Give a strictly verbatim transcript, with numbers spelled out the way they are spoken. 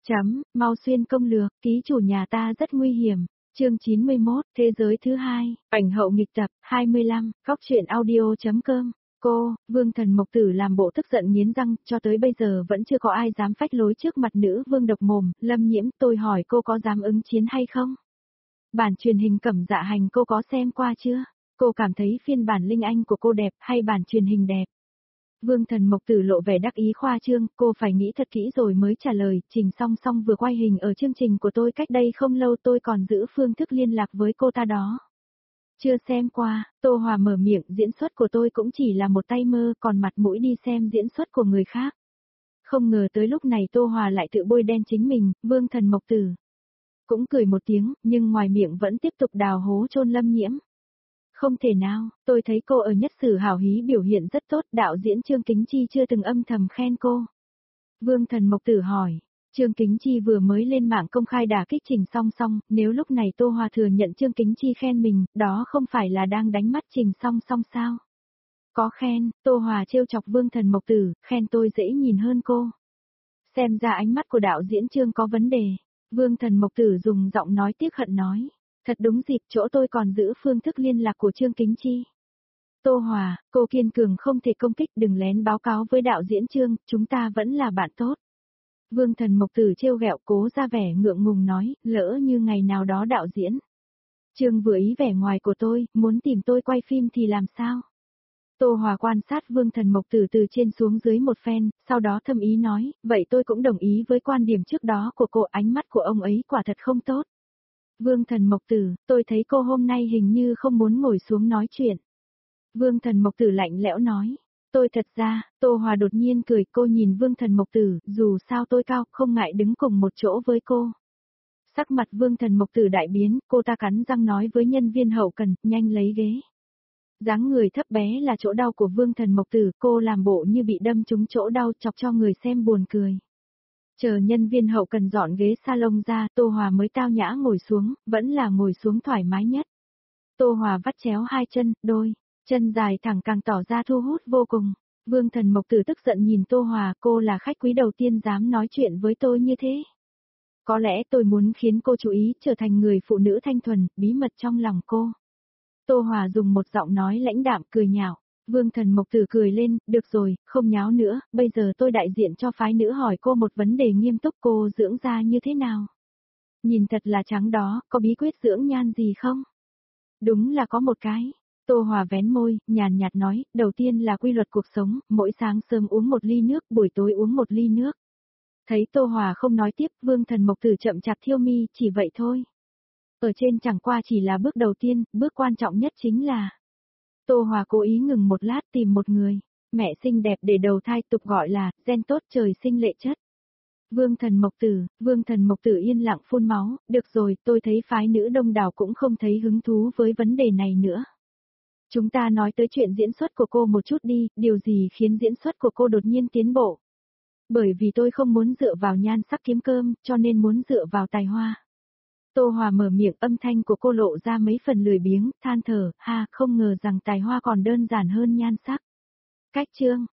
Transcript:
Chấm, mau xuyên công lược, ký chủ nhà ta rất nguy hiểm. Chương chín mươi mốt, thế giới thứ hai, ảnh hậu nghịch tập, hai mươi lăm, góc truyện audio.com. Cô, Vương Thần Mộc Tử làm bộ tức giận nghiến răng, cho tới bây giờ vẫn chưa có ai dám phách lối trước mặt nữ vương độc mồm, Lâm Nhiễm, tôi hỏi cô có dám ứng chiến hay không? Bản truyền hình Cẩm Dạ Hành cô có xem qua chưa? Cô cảm thấy phiên bản Linh Anh của cô đẹp hay bản truyền hình đẹp? Vương Thần Mộc Tử lộ vẻ đắc ý khoa trương, cô phải nghĩ thật kỹ rồi mới trả lời, Trình Song Song vừa quay hình ở chương trình của tôi cách đây không lâu, tôi còn giữ phương thức liên lạc với cô ta đó. Chưa xem qua, Tô Hòa mở miệng, diễn xuất của tôi cũng chỉ là một tay mơ, còn mặt mũi đi xem diễn xuất của người khác. Không ngờ tới lúc này Tô Hòa lại tự bôi đen chính mình, Vương Thần Mộc Tử cũng cười một tiếng, nhưng ngoài miệng vẫn tiếp tục đào hố chôn Lâm Nhiễm. Không thể nào, tôi thấy cô ở Nhất Sử Hảo Hí biểu hiện rất tốt, đạo diễn Trương Kính Chi chưa từng âm thầm khen cô. Vương Thần Mộc Tử hỏi, Trương Kính Chi vừa mới lên mạng công khai đả kích Trình Song Song, nếu lúc này Tô Hòa thừa nhận Trương Kính Chi khen mình, đó không phải là đang đánh mắt Trình Song Song sao? Có khen, Tô Hòa trêu chọc Vương Thần Mộc Tử, khen tôi dễ nhìn hơn cô. Xem ra ánh mắt của đạo diễn Trương có vấn đề. Vương Thần Mộc Tử dùng giọng nói tiếc hận nói. Thật đúng dịp, chỗ tôi còn giữ phương thức liên lạc của Trương Kính Chi. Tô Hòa, cô kiên cường không thể công kích, đừng lén báo cáo với đạo diễn Trương, chúng ta vẫn là bạn tốt. Vương Thần Mộc Tử trêu ghẹo, cố ra vẻ ngượng ngùng nói, lỡ như ngày nào đó đạo diễn Trương vừa ý vẻ ngoài của tôi, muốn tìm tôi quay phim thì làm sao? Tô Hòa quan sát Vương Thần Mộc Tử từ trên xuống dưới một phen, sau đó thâm ý nói, vậy tôi cũng đồng ý với quan điểm trước đó của cô, ánh mắt của ông ấy quả thật không tốt. Vương Thần Mộc Tử, tôi thấy cô hôm nay hình như không muốn ngồi xuống nói chuyện. Vương Thần Mộc Tử lạnh lẽo nói, tôi thật ra, Tô Hòa đột nhiên cười, cô nhìn Vương Thần Mộc Tử, dù sao tôi cao, không ngại đứng cùng một chỗ với cô. Sắc mặt Vương Thần Mộc Tử đại biến, cô ta cắn răng nói với nhân viên hậu cần, nhanh lấy ghế. Dáng người thấp bé là chỗ đau của Vương Thần Mộc Tử, cô làm bộ như bị đâm trúng chỗ đau, chọc cho người xem buồn cười. Chờ nhân viên hậu cần dọn ghế salon ra, Tô Hòa mới tao nhã ngồi xuống, vẫn là ngồi xuống thoải mái nhất. Tô Hòa vắt chéo hai chân, đôi chân dài thẳng càng tỏ ra thu hút vô cùng. Vương Thần Mộc Tử tức giận nhìn Tô Hòa, cô là khách quý đầu tiên dám nói chuyện với tôi như thế. Có lẽ tôi muốn khiến cô chú ý, trở thành người phụ nữ thanh thuần, bí mật trong lòng cô. Tô Hòa dùng một giọng nói lãnh đạm cười nhạo. Vương Thần Mộc Tử cười lên, được rồi, không nháo nữa, bây giờ tôi đại diện cho phái nữ hỏi cô một vấn đề nghiêm túc, cô dưỡng da như thế nào? Nhìn thật là trắng đó, có bí quyết dưỡng nhan gì không? Đúng là có một cái. Tô Hòa vén môi, nhàn nhạt nói, đầu tiên là quy luật cuộc sống, mỗi sáng sớm uống một ly nước, buổi tối uống một ly nước. Thấy Tô Hòa không nói tiếp, Vương Thần Mộc Tử chậm chạp thiêu mi, chỉ vậy thôi. Ở trên chẳng qua chỉ là bước đầu tiên, bước quan trọng nhất chính là... Tô Hòa cố ý ngừng một lát tìm một người, mẹ xinh đẹp để đầu thai, tục gọi là, gen tốt trời sinh lệ chất. Vương Thần Mộc Tử, Vương Thần Mộc Tử yên lặng phun máu, được rồi, tôi thấy phái nữ đông đảo cũng không thấy hứng thú với vấn đề này nữa. Chúng ta nói tới chuyện diễn xuất của cô một chút đi, điều gì khiến diễn xuất của cô đột nhiên tiến bộ? Bởi vì tôi không muốn dựa vào nhan sắc kiếm cơm, cho nên muốn dựa vào tài hoa. Tô Hòa mở miệng, âm thanh của cô lộ ra mấy phần lười biếng, than thở, ha, không ngờ rằng tài hoa còn đơn giản hơn nhan sắc. Cách chương,